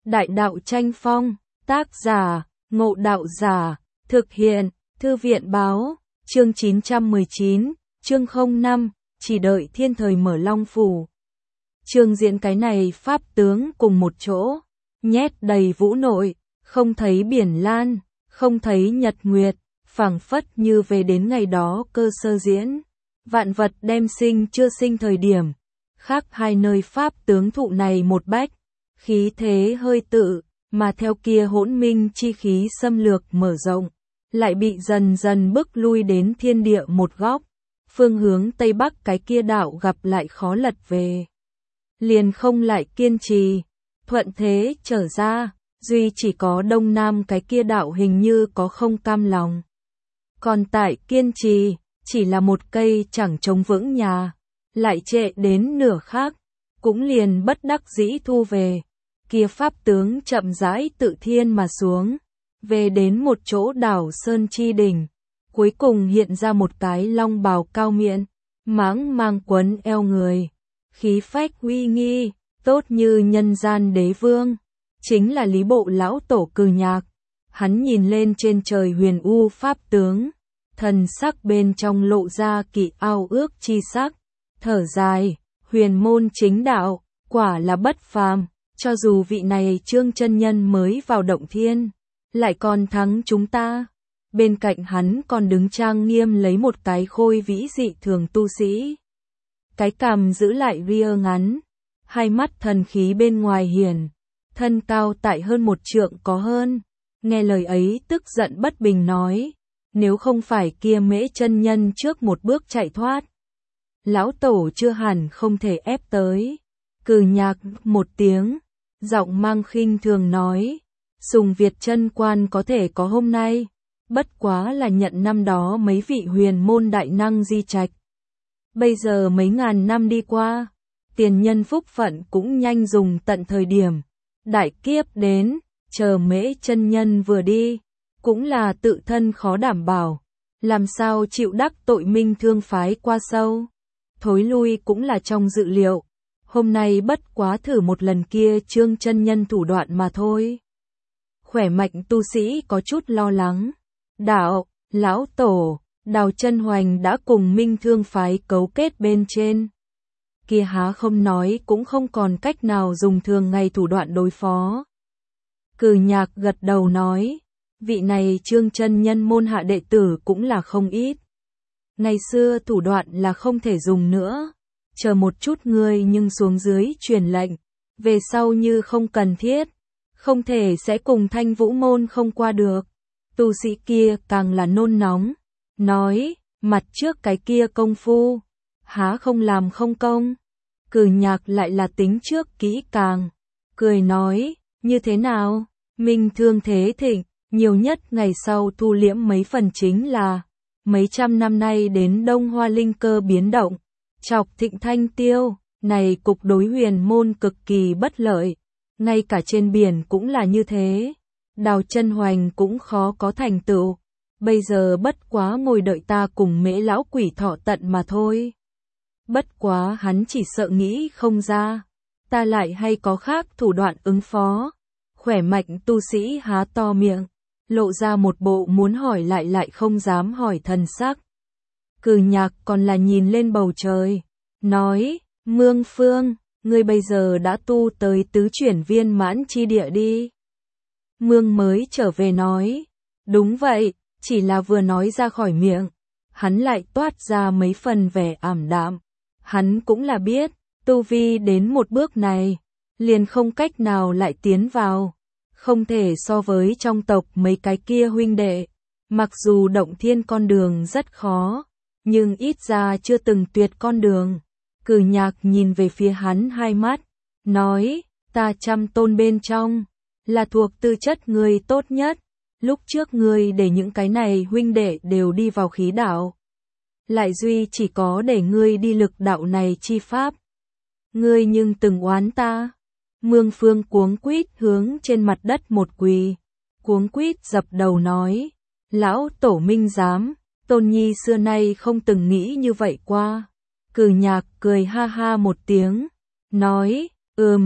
Đại đạo tranh phong, tác giả, Ngộ Đạo Giả, thực hiện, Thư viện báo, chương 919, chương 05, chỉ đợi thiên thời mở Long Phủ. Chương diễn cái này pháp tướng cùng một chỗ, nhét đầy vũ nội, không thấy biển lan, không thấy nhật nguyệt, phảng phất như về đến ngày đó cơ sơ diễn. Vạn vật đem sinh chưa sinh thời điểm, khác hai nơi pháp tướng thụ này một bách, khí thế hơi tự, mà theo kia hỗn minh chi khí xâm lược mở rộng, lại bị dần dần bức lui đến thiên địa một góc, phương hướng Tây Bắc cái kia đạo gặp lại khó lật về. Liền không lại kiên trì, thuận thế trở ra, duy chỉ có Đông Nam cái kia đạo hình như có không cam lòng. Còn tại kiên trì, chỉ là một cây chẳng chống vững nhà, lại trệ đến nửa khác, cũng liền bất đắc dĩ thu về. Kia pháp tướng chậm rãi tự thiên mà xuống, về đến một chỗ đảo Sơn Chi Đỉnh, cuối cùng hiện ra một cái long bào cao miện, mãng mang quấn eo người, khí phách uy nghi, tốt như nhân gian đế vương, chính là Lý Bộ lão tổ Cừ Nhạc. Hắn nhìn lên trên trời huyền u pháp tướng, thần sắc bên trong lộ ra kỳ ao ước chi sắc, thở dài, huyền môn chính đạo, quả là bất phàm, cho dù vị này Trương chân nhân mới vào động thiên, lại còn thắng chúng ta. Bên cạnh hắn còn đứng trang nghiêm lấy một cái khôi vĩ dị thường tu sĩ. Cái cằm giữ lại ria ngắn, hai mắt thần khí bên ngoài hiển, thân cao tại hơn 1 trượng có hơn. Nghe lời ấy tức giận bất bình nói, nếu không phải kia Mễ chân nhân trước một bước chạy thoát, lão tổ chưa hẳn không thể ép tới. Cừ Nhạc một tiếng, giọng mang khinh thường nói, Sùng Việt chân quan có thể có hôm nay, bất quá là nhận năm đó mấy vị huyền môn đại năng di trạch. Bây giờ mấy ngàn năm đi qua, tiền nhân phúc phận cũng nhanh dùng tận thời điểm. Đại kiếp đến, chờ Mễ chân nhân vừa đi, cũng là tự thân khó đảm bảo, làm sao chịu đắc tội Minh Thương phái qua sâu. Thối lui cũng là trong dự liệu, hôm nay bất quá thử một lần kia Trương chân nhân thủ đoạn mà thôi. Khỏe mạnh tu sĩ có chút lo lắng, đạo, lão tổ, Đào Chân Hoành đã cùng Minh Thương phái cấu kết bên trên. Kia há không nói cũng không còn cách nào dùng thường ngày thủ đoạn đối phó. Cừ Nhạc gật đầu nói, vị này Trương chân nhân môn hạ đệ tử cũng là không ít. Ngày xưa thủ đoạn là không thể dùng nữa, chờ một chút ngươi nhưng xuống dưới truyền lệnh, về sau như không cần thiết, không thể sẽ cùng Thanh Vũ môn không qua được. Tu sĩ kia càng là nôn nóng, nói, mặt trước cái kia công phu, há không làm không công. Cừ Nhạc lại là tính trước kỹ càng, cười nói, như thế nào, Minh Thương thế thịnh, nhiều nhất ngày sau thu liễm mấy phần chính là, mấy trăm năm nay đến Đông Hoa linh cơ biến động, chọc thịnh thanh tiêu, này cục đối huyền môn cực kỳ bất lợi, ngay cả trên biển cũng là như thế, Đào Chân Hoành cũng khó có thành tựu, bây giờ bất quá ngồi đợi ta cùng Mễ lão quỷ thọ tận mà thôi. Bất quá hắn chỉ sợ nghĩ không ra, ta lại hay có khác thủ đoạn ứng phó. Khỏe mạnh tu sĩ há to miệng, lộ ra một bộ muốn hỏi lại không dám hỏi thần sắc. Cừ Nhạc còn là nhìn lên bầu trời, nói, Mương Phương, ngươi bây giờ đã tu tới tứ chuyển viên mãn chi địa đi. Mương mới trở về nói, đúng vậy, chỉ là vừa nói ra khỏi miệng, hắn lại toát ra mấy phần vẻ ảm đạm. Hắn cũng là biết, tu vi đến một bước này, liền không cách nào lại tiến vào, không thể so với trong tộc mấy cái kia huynh đệ. Mặc dù động thiên con đường rất khó, nhưng ít ra chưa từng tuyệt con đường. Cừ Nhạc nhìn về phía hắn hai mắt, nói, ta 100 tôn bên trong, là thuộc tư chất ngươi tốt nhất, lúc trước ngươi để những cái này huynh đệ đều đi vào khí đạo. Lại duy chỉ có để ngươi đi lực đạo này chi pháp. Ngươi nhưng từng oán ta. Mương Phương cuống quýt hướng trên mặt đất một quỳ, cuống quýt dập đầu nói, lão tổ minh giám, Tôn Nhi xưa nay không từng nghĩ như vậy qua. Cừ Nhạc cười ha ha một tiếng, nói,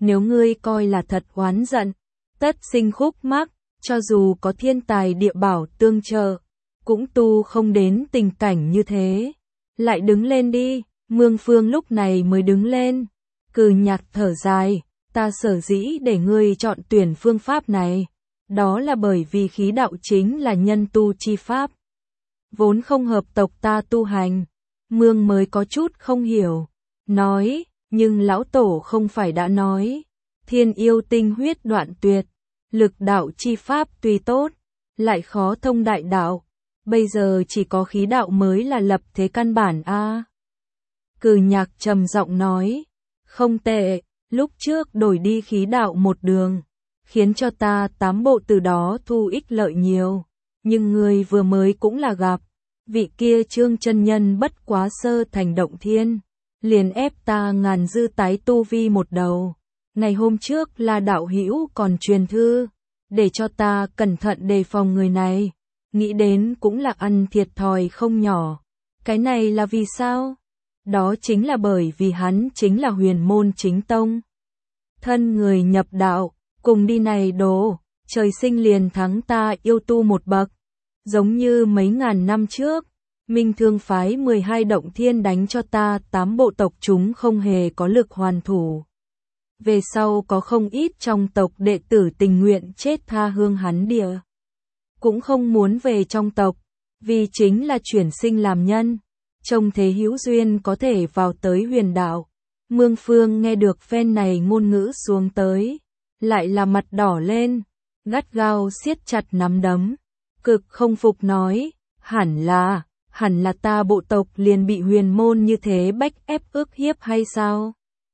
nếu ngươi coi là thật oán giận, tất sinh khúc mắc, cho dù có thiên tài địa bảo tương trợ, cũng tu không đến tình cảnh như thế. Lại đứng lên đi, Mương Phương lúc này mới đứng lên. Cừ Nhạc thở dài, ta sở dĩ để ngươi chọn tuyển phương pháp này, đó là bởi vì khí đạo chính là nhân tu chi pháp, vốn không hợp tộc ta tu hành. Mương mới có chút không hiểu, nói, nhưng lão tổ không phải đã nói, thiên yêu tinh huyết đoạn tuyệt, lực đạo chi pháp tuy tốt, lại khó thông đại đạo, bây giờ chỉ có khí đạo mới là lập thế căn bản a. Cừ Nhạc trầm giọng nói, không tệ, lúc trước đổi đi khí đạo một đường, khiến cho ta 8 bộ từ đó thu ích lợi nhiều, nhưng người vừa mới cũng là gặp, vị kia Trương chân nhân bất quá sơ thành động thiên, liền ép ta ngàn dư tái tu vi một đầu. Ngày hôm trước là đạo hữu còn truyền thư, để cho ta cẩn thận đề phòng người này, nghĩ đến cũng là ăn thiệt thòi không nhỏ. Cái này là vì sao? Đó chính là bởi vì hắn chính là huyền môn chính tông. Thân người nhập đạo, cùng đi này đồ, trời sinh liền thắng ta yêu tu một bậc. Giống như mấy ngàn năm trước, Minh Thương phái 12 động thiên đánh cho ta 8 bộ tộc chúng không hề có lực hoàn thủ. Về sau có không ít trong tộc đệ tử tình nguyện chết tha hương hắn địa. Cũng không muốn về trong tộc, vì chính là chuyển sinh làm nhân. Trông thế hữu duyên có thể vào tới huyền đạo. Mương Phương nghe được phen này ngôn ngữ xuống tới, lại là mặt đỏ lên, gắt gao siết chặt nắm đấm, cực không phục nói, hẳn là ta bộ tộc liền bị huyền môn như thế bách ép ức hiếp hay sao?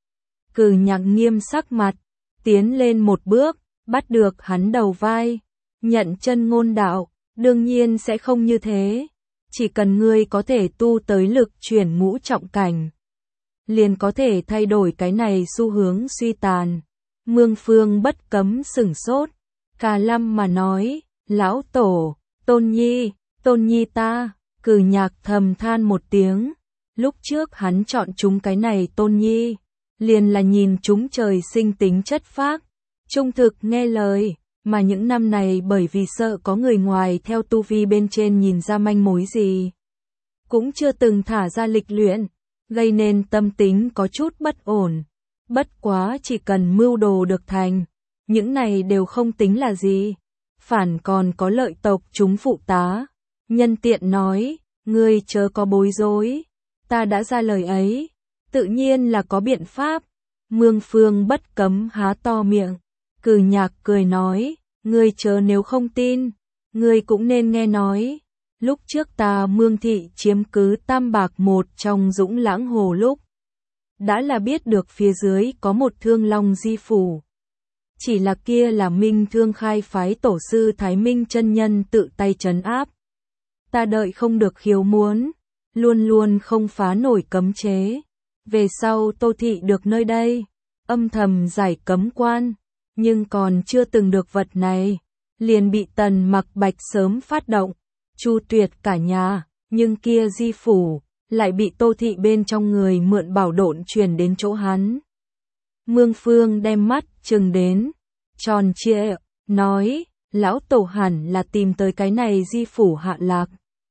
Cừ Nhạc nghiêm sắc mặt, tiến lên một bước, bắt được hắn đầu vai, nhận chân ngôn đạo, đương nhiên sẽ không như thế. Chỉ cần ngươi có thể tu tới lực chuyển ngũ trọng cảnh, liền có thể thay đổi cái này xu hướng suy tàn. Mương Phương bất cấm sửng sốt, Cà Lâm mà nói, lão tổ, Tôn Nhi ta. Cừ Nhạc thầm than một tiếng, lúc trước hắn chọn chúng cái này Tôn Nhi, liền là nhìn chúng trời sinh tính chất phác, trung thực nghe lời, mà những năm này bởi vì sợ có người ngoài theo tu vi bên trên nhìn ra manh mối gì, cũng chưa từng thả ra lịch luyện, gây nên tâm tính có chút bất ổn. Bất quá chỉ cần mưu đồ được thành, những này đều không tính là gì, phản còn có lợi tộc chúng phụ tá. Nhân tiện nói, ngươi chớ có bối rối, ta đã ra lời ấy, tự nhiên là có biện pháp. Mương Phương bất cấm há to miệng, Cừ Nhạc cười nói, ngươi chớ nếu không tin, ngươi cũng nên nghe nói. Lúc trước ta Mương Thị chiếm cứ Tam Bạc một trong Dũng Lãng Hồ lúc, đã là biết được phía dưới có một Thương Long Di Phủ. Chỉ là kia là Minh Thương khai phái tổ sư Thái Minh chân nhân tự tay trấn áp. Ta đợi không được khiếu muốn, luôn luôn không phá nổi cấm chế. Về sau Tô Thị được nơi đây, âm thầm giải cấm quan, nhưng còn chưa từng được vật này, liền bị Tần Mặc Bạch sớm phát động, chu tuyệt cả nhà, nhưng kia Di Phủ, lại bị Tô Thị bên trong người mượn bảo độn truyền đến chỗ hắn. Mương Phương đem mắt trừng đến, tròn trịa, nói, lão tổ hẳn là tìm tới cái này Di Phủ hạ lạc.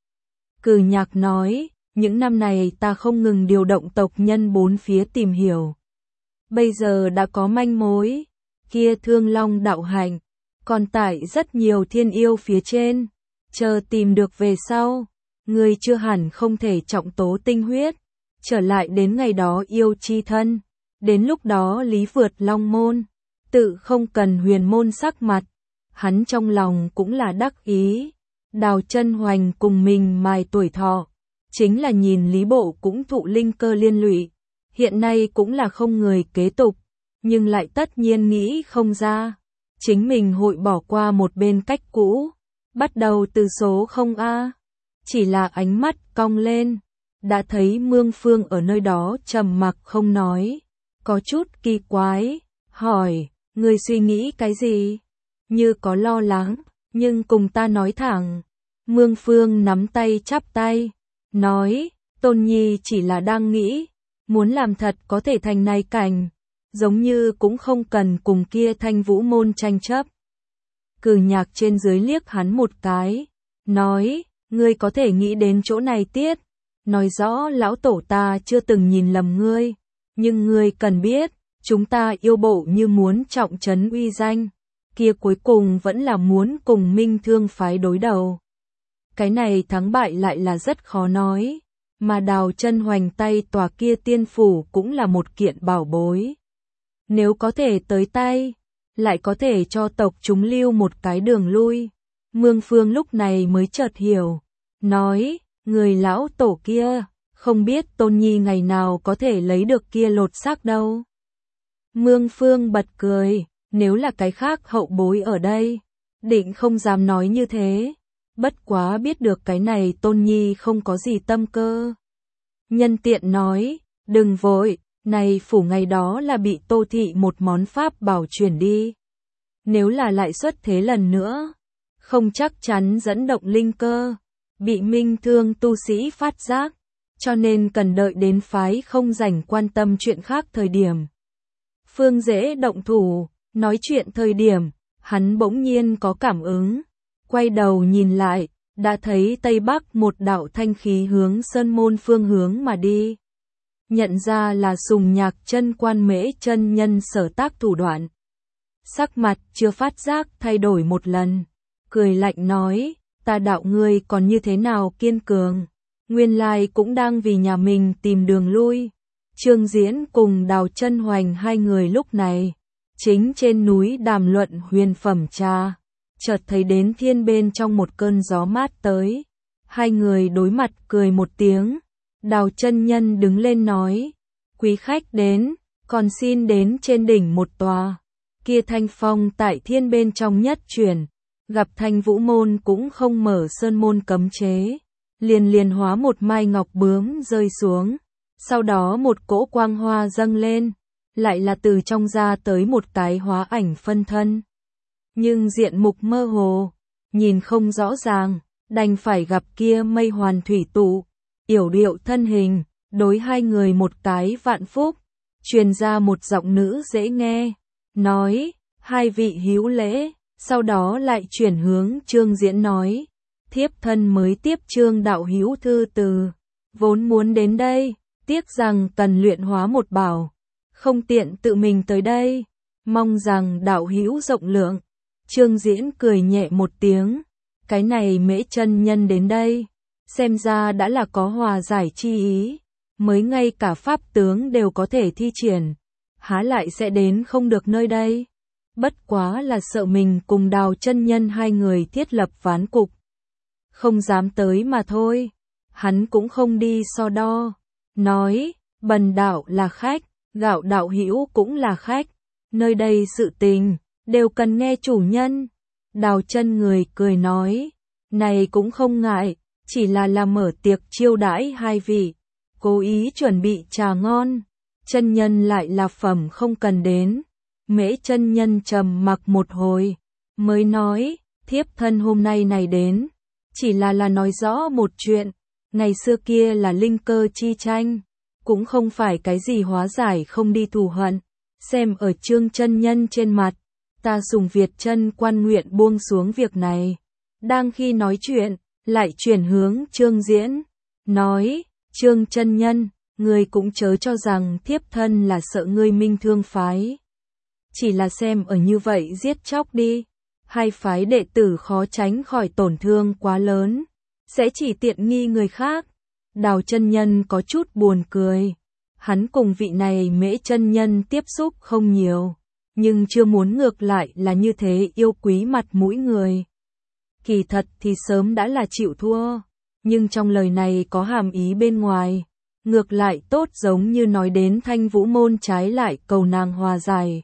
Cừ Nhạc nói, những năm này ta không ngừng điều động tộc nhân bốn phía tìm hiểu. Bây giờ đã có manh mối, kia Thương Long đạo hạnh, còn tại rất nhiều thiên yêu phía trên, chờ tìm được về sau, người chưa hẳn không thể trọng tố tinh huyết, trở lại đến ngày đó yêu chi thân, đến lúc đó lý vượt long môn, tự không cần huyền môn sắc mặt. Hắn trong lòng cũng là đắc ý, Đào Chân Hoành cùng mình mài tuổi thọ, chính là nhìn Lý Bộ cũng thụ linh cơ liên lụy, hiện nay cũng là không người kế tục, nhưng lại tất nhiên nghĩ không ra, chính mình hội bỏ qua một bên cách cũ, bắt đầu từ số 0A, chỉ là ánh mắt cong lên, đã thấy Mương Phương ở nơi đó trầm mặc không nói, có chút kỳ quái, hỏi, ngươi suy nghĩ cái gì? Như có lo lắng, nhưng cùng ta nói thẳng. Mương Phương nắm tay chắp tay, nói, Tôn Nhi chỉ là đang nghĩ, muốn làm thật có thể thành này cảnh, giống như cũng không cần cùng kia Thanh Vũ môn tranh chấp. Cử Nhạc trên dưới liếc hắn một cái, nói, ngươi có thể nghĩ đến chỗ này tiết, nói rõ lão tổ ta chưa từng nhìn lầm ngươi, nhưng ngươi cần biết, chúng ta yêu bộ như muốn trọng trấn uy danh, kia cuối cùng vẫn là muốn cùng Minh Thương phái đối đầu. Cái này thắng bại lại là rất khó nói, mà Đào Chân Hoành tay tòa kia tiên phủ cũng là một kiện bảo bối. Nếu có thể tới tay, lại có thể cho tộc chúng lưu một cái đường lui. Mương Phương lúc này mới chợt hiểu, nói, người lão tổ kia, không biết Tôn Nhi ngày nào có thể lấy được kia lột xác đâu. Mương Phương bật cười, nếu là cái khác hậu bối ở đây, định không dám nói như thế, bất quá biết được cái này Tôn Nhi không có gì tâm cơ. Nhân tiện nói, đừng vội, này phủ ngày đó là bị Tô thị một món pháp bảo chuyển đi. Nếu là lại xuất thế lần nữa, không chắc chắn dẫn động linh cơ, bị Minh Thương tu sĩ phát giác, cho nên cần đợi đến phái không rảnh quan tâm chuyện khác thời điểm. Phương dễ động thủ, nói chuyện thời điểm, hắn bỗng nhiên có cảm ứng, quay đầu nhìn lại, đã thấy Tây Bắc một đạo thanh khí hướng Sơn Môn phương hướng mà đi. Nhận ra là Sùng Nhạc Chân Quan Mễ chân nhân sở tác thủ đoạn. Sắc mặt chưa phát giác thay đổi một lần, cười lạnh nói, ta đạo ngươi còn như thế nào kiên cường, nguyên lai cũng đang vì nhà mình tìm đường lui. Trương Diễn cùng Đào Chân Hoành hai người lúc này, chính trên núi đàm luận huyền phẩm trà, chợt thấy đến thiên bên trong một cơn gió mát tới. Hai người đối mặt cười một tiếng, Đào chân nhân đứng lên nói, quý khách đến, còn xin đến trên đỉnh một tòa. Kia thanh phong tại thiên bên trong nhất chuyển, gặp Thanh Vũ môn cũng không mở sơn môn cấm chế, liền hóa một mai ngọc bướm rơi xuống, sau đó một cỗ quang hoa dâng lên, lại là từ trong ra tới một cái hóa ảnh phân thân. Nhưng diện mục mơ hồ, nhìn không rõ ràng, đành phải gặp kia mây hoàn thủy tụ, yểu điệu thân hình, đối hai người một cái vạn phúc, truyền ra một giọng nữ dễ nghe, nói, hai vị hữu lễ, sau đó lại chuyển hướng Trương Diễn nói, thiếp thân mới tiếp Trương đạo hữu thư từ, vốn muốn đến đây, tiếc rằng cần luyện hóa một bảo, không tiện tự mình tới đây, mong rằng đạo hữu rộng lượng. Trương Diễn cười nhẹ một tiếng, cái này Mễ chân nhân đến đây, xem ra đã là có hòa giải chi ý, mới ngay cả pháp tướng đều có thể thi triển, há lại sẽ đến không được nơi đây. Bất quá là sợ mình cùng Đào chân nhân hai người thiết lập ván cục, không dám tới mà thôi. Hắn cũng không đi so đo, nói, bần đạo là khách, Gạo đạo hữu cũng là khách, nơi đây sự tình đều cần nghe chủ nhân. Đào chân người cười nói, này cũng không ngại, chỉ là mở tiệc chiêu đãi hai vị, cố ý chuẩn bị trà ngon, chân nhân lại là phẩm không cần đến. Mễ chân nhân trầm mặc một hồi, mới nói, thiếp thân hôm nay này đến, chỉ là nói rõ một chuyện, ngày xưa kia là linh cơ chi tranh, cũng không phải cái gì hóa giải không đi thù hận, xem ở Trương chân nhân trên mặt, ta Sùng Việt chân quan nguyện buông xuống việc này. Đang khi nói chuyện, lại chuyển hướng Trương Diễn, nói, Trương chân nhân, ngươi cũng chớ cho rằng thiếp thân là sợ ngươi Minh Thương phái. Chỉ là xem ở như vậy giết chóc đi, hai phái đệ tử khó tránh khỏi tổn thương quá lớn, sẽ chỉ tiện nghi người khác. Đào chân nhân có chút buồn cười, hắn cùng vị này Mễ chân nhân tiếp xúc không nhiều, nhưng chưa muốn ngược lại là như thế yêu quý mặt mũi người. Kỳ thật thì sớm đã là chịu thua, nhưng trong lời này có hàm ý bên ngoài, ngược lại tốt giống như nói đến Thanh Vũ môn trái lại cầu nàng hòa giải.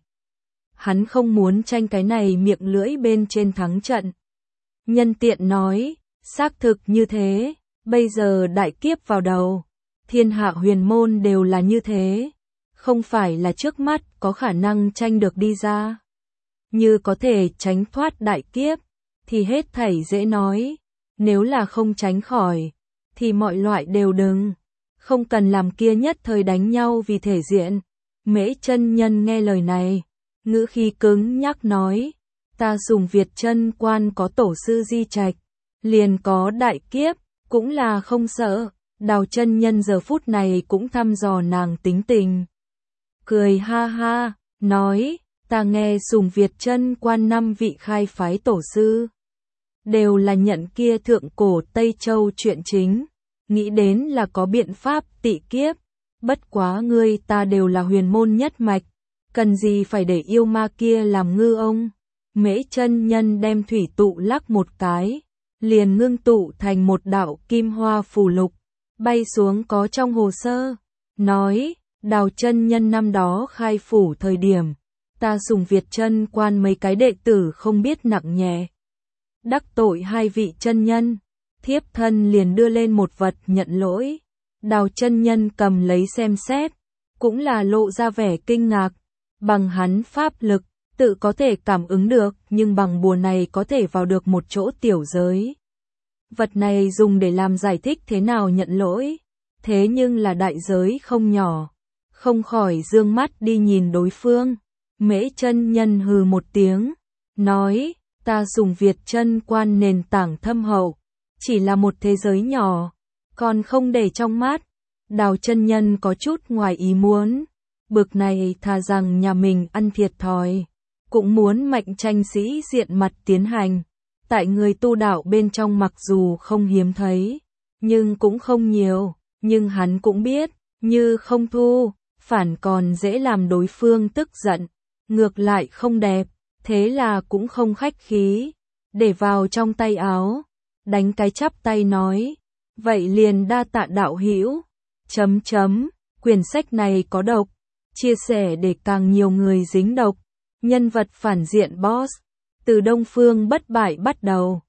Hắn không muốn tranh cái này miệng lưỡi bên trên thắng trận. Nhân tiện nói, xác thực như thế, bây giờ đại kiếp vào đầu, thiên hạ huyền môn đều là như thế, không phải là trước mắt có khả năng tranh được đi ra. Như có thể tránh thoát đại kiếp, thì hết thảy dễ nói, nếu là không tránh khỏi, thì mọi loại đều đừng, không cần làm kia nhất thời đánh nhau vì thể diện, Mễ chân nhân nghe lời này, ngữ khí cứng nhắc nói, ta Sùng Việt chân quan có tổ sư di trạch, liền có đại kiếp, cũng là không sợ. Đào chân nhân giờ phút này cũng thăm dò nàng tính tình. Cười ha ha, nói, ta nghe Sùng Việt chân quan 5 vị khai phái tổ sư. Đều là nhận kia thượng cổ Tây Châu chuyện chính, nghĩ đến là có biện pháp tị kiếp. Bất quá ngươi ta đều là huyền môn nhất mạch, cần gì phải để yêu ma kia làm ngư ông. Mễ chân nhân đem thủy tụ lắc một cái, liền ngưng tụ thành một đạo kim hoa phù lục, bay xuống có trong hồ sơ, nói, Đào chân nhân năm đó khai phủ thời điểm, ta Sùng Việt chân quan mấy cái đệ tử không biết nặng nhẹ, đắc tội 2 vị chân nhân, thiếp thân liền đưa lên một vật nhận lỗi. Đào chân nhân cầm lấy xem xét, cũng là lộ ra vẻ kinh ngạc, bằng hắn pháp lực, tự có thể cảm ứng được, nhưng bằng bùa này có thể vào được một chỗ tiểu giới. Vật này dùng để làm giải thích thế nào nhận lỗi, thế nhưng là đại giới không nhỏ, không khỏi dương mắt đi nhìn đối phương. Mễ chân nhân hừ một tiếng, nói, ta Sùng Việt chân quan nền tảng thâm hậu, chỉ là một thế giới nhỏ, còn không để trong mắt. Đào chân nhân có chút ngoài ý muốn, bực này thà rằng nhà mình ăn thiệt thòi, cũng muốn mạnh tranh sĩ diện mặt tiến hành. Tại người tu đạo bên trong mặc dù không hiếm thấy, nhưng cũng không nhiều, nhưng hắn cũng biết, như không thu, phản còn dễ làm đối phương tức giận, ngược lại không đẹp, thế là cũng không khách khí, để vào trong tay áo, đánh cái chắp tay nói, vậy liền đa tạ đạo hữu. Quyển sách này có độc, chia sẻ để càng nhiều người dính độc. Nhân vật phản diện boss, từ Đông Phương bất bại bắt đầu.